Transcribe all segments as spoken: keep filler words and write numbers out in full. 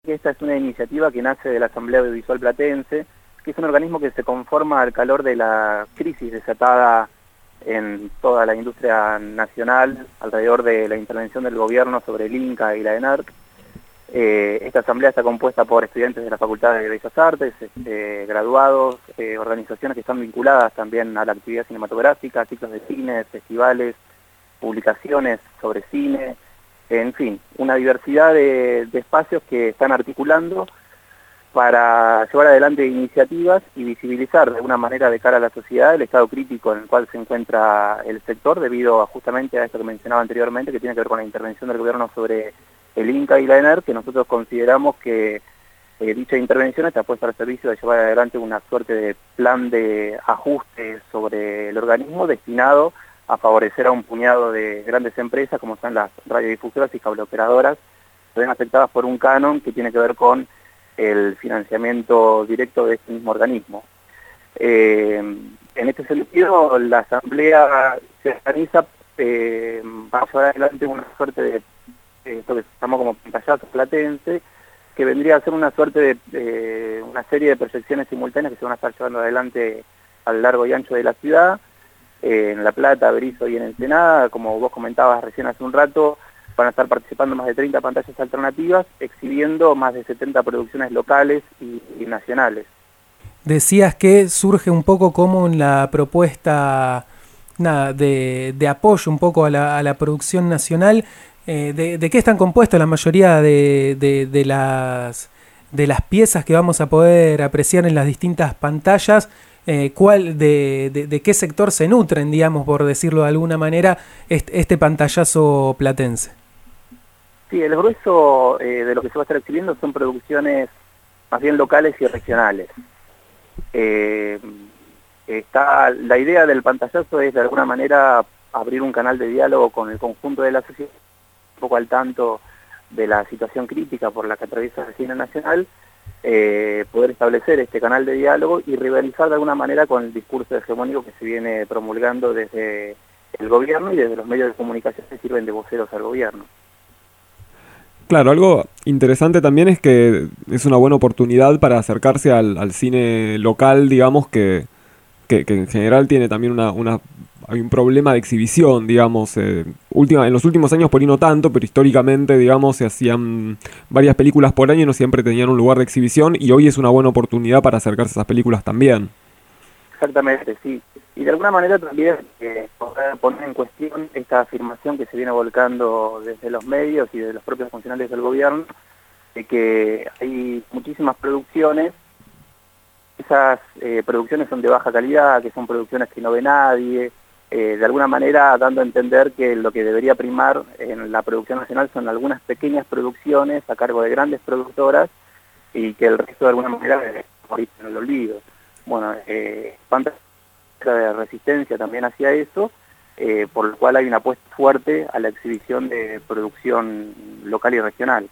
que esta es una iniciativa que nace de la Asamblea Audiovisual Platense, que es un organismo que se conforma al calor de la crisis desatada en toda la industria nacional alrededor de la intervención del gobierno sobre el Inca y la ENARC. Eh, esta asamblea está compuesta por estudiantes de la Facultad de Bellas Artes, eh, graduados, eh, organizaciones que están vinculadas también a la actividad cinematográfica, ciclos de cine, festivales, publicaciones sobre cine, en fin, una diversidad de, de espacios que están articulando para llevar adelante iniciativas y visibilizar de alguna manera de cara a la sociedad el estado crítico en el cual se encuentra el sector debido a, justamente a esto que mencionaba anteriormente, que tiene que ver con la intervención del gobierno sobre el Inca y la ENARC, que nosotros consideramos que eh, dicha intervención está puesta al servicio de llevar adelante una suerte de plan de ajuste sobre el organismo destinado a favorecer a un puñado de grandes empresas como son las radiodifusoras y cableoperadoras, que ven afectadas por un canon que tiene que ver con el financiamiento directo de este mismo organismo. Eh, en este sentido, la Asamblea se organiza eh, para llevar adelante una suerte de esto que se llamó como pantallazo platense, que vendría a ser una suerte de eh, una serie de proyecciones simultáneas que se van a estar llevando adelante a lo largo y ancho de la ciudad, eh, en La Plata, Berizo y en Ensenada. Como vos comentabas recién hace un rato, van a estar participando más de treinta pantallas alternativas, exhibiendo más de setenta producciones locales y, y nacionales. Decías que surge un poco como en la propuesta nada, de, de apoyo un poco a la, a la producción nacional. Eh, de, ¿De qué están compuestas la mayoría de, de, de, las, de las piezas que vamos a poder apreciar en las distintas pantallas? Eh, ¿cuál, de, de, ¿De qué sector se nutren, digamos, por decirlo de alguna manera, este, este pantallazo platense? Sí, el grueso eh, de lo que se va a estar exhibiendo son producciones más bien locales y regionales. Eh, está, la idea del pantallazo es de alguna manera abrir un canal de diálogo con el conjunto de la sociedad, un poco al tanto de la situación crítica por la que atraviesa el cine nacional, eh, poder establecer este canal de diálogo y rivalizar de alguna manera con el discurso hegemónico que se viene promulgando desde el gobierno y desde los medios de comunicación que sirven de voceros al gobierno. Claro, algo interesante también es que es una buena oportunidad para acercarse al, al cine local, digamos, que, que, que en general tiene también una, una hay un problema de exhibición, digamos. Eh, última, en los últimos años por ahí no tanto, pero históricamente, digamos, se hacían varias películas por año y no siempre tenían un lugar de exhibición, y hoy es una buena oportunidad para acercarse a esas películas también. Exactamente, sí. Y de alguna manera también eh, poder poner en cuestión esta afirmación que se viene volcando desde los medios y de los propios funcionarios del gobierno, de que hay muchísimas producciones, esas eh, producciones son de baja calidad, que son producciones que no ve nadie, eh, de alguna manera dando a entender que lo que debería primar en la producción nacional son algunas pequeñas producciones a cargo de grandes productoras y que el resto de alguna manera debe morir en el olvido. Bueno, eh, de resistencia también hacia eso, eh, por lo cual hay una apuesta fuerte a la exhibición de producción local y regional.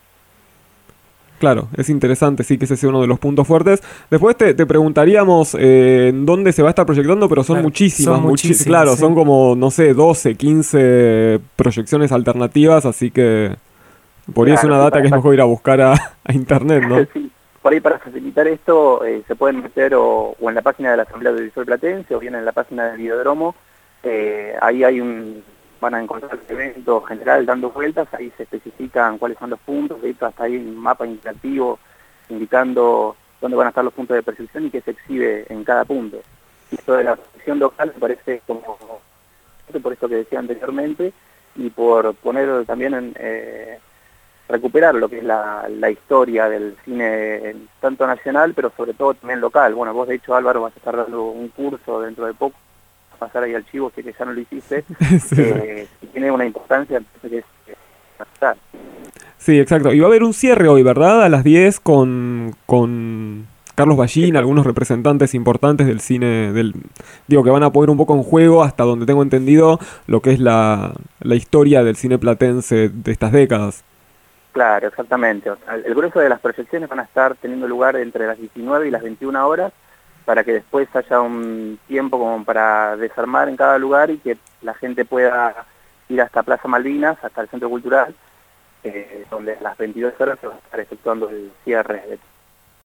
Claro, es interesante, sí, que ese sea uno de los puntos fuertes. Después te, te preguntaríamos eh, en dónde se va a estar proyectando, pero son claro, muchísimas, son muchísimas, muchi claro, sí. Son como, no sé, doce, quince proyecciones alternativas, así que por ahí claro, es una data que es mejor ir a buscar a, a internet, ¿no? Sí. Por ahí para facilitar esto eh, se pueden meter o, o en la página de la Asamblea Audiovisual Platense o bien en la página del Videodromo. Eh, ahí hay un, van a encontrar el evento general dando vueltas, ahí se especifican cuáles son los puntos, de hecho hasta ahí un mapa interactivo indicando dónde van a estar los puntos de percepción y qué se exhibe en cada punto. Y esto de la percepción local me parece como, por esto que decía anteriormente, y por poner también en... Eh, recuperar lo que es la, la historia del cine tanto nacional, pero sobre todo también local. Bueno, vos de hecho, Álvaro, vas a estar dando un curso dentro de poco, a pasar ahí al chivo, sé que ya no lo hiciste, sí. eh, y tiene una importancia que es nacional. Sí, exacto. Y va a haber un cierre hoy, ¿verdad? A las diez con, con Carlos Ballín, sí, algunos representantes importantes del cine, del digo, que van a poner un poco en juego, hasta donde tengo entendido, lo que es la, la historia del cine platense de estas décadas. Claro, exactamente. O sea, el grueso de las proyecciones van a estar teniendo lugar entre las diecinueve y las veintiuna horas, para que después haya un tiempo como para desarmar en cada lugar y que la gente pueda ir hasta Plaza Malvinas, hasta el Centro Cultural, eh, donde a las veintidós horas se va a estar efectuando el cierre de